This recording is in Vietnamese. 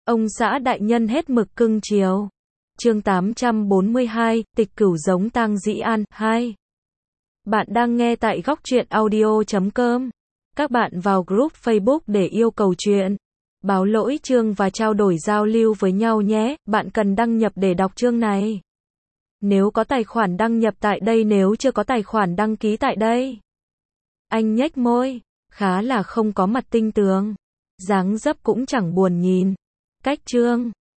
Ông xã đại nhân hết mực cưng chiều. Chương 842, tịch cửu giống tang dĩ an, 2. Bạn đang nghe tại góc truyện audio.com. Các bạn vào group Facebook để yêu cầu chuyện, báo lỗi chương và trao đổi giao lưu với nhau nhé. Bạn cần đăng nhập để đọc chương này. Nếu có tài khoản đăng nhập tại đây, nếu chưa có tài khoản đăng ký tại đây. Anh nhếch môi, khá là không có mặt tinh tường. Dáng dấp cũng chẳng buồn nhìn. Cách chương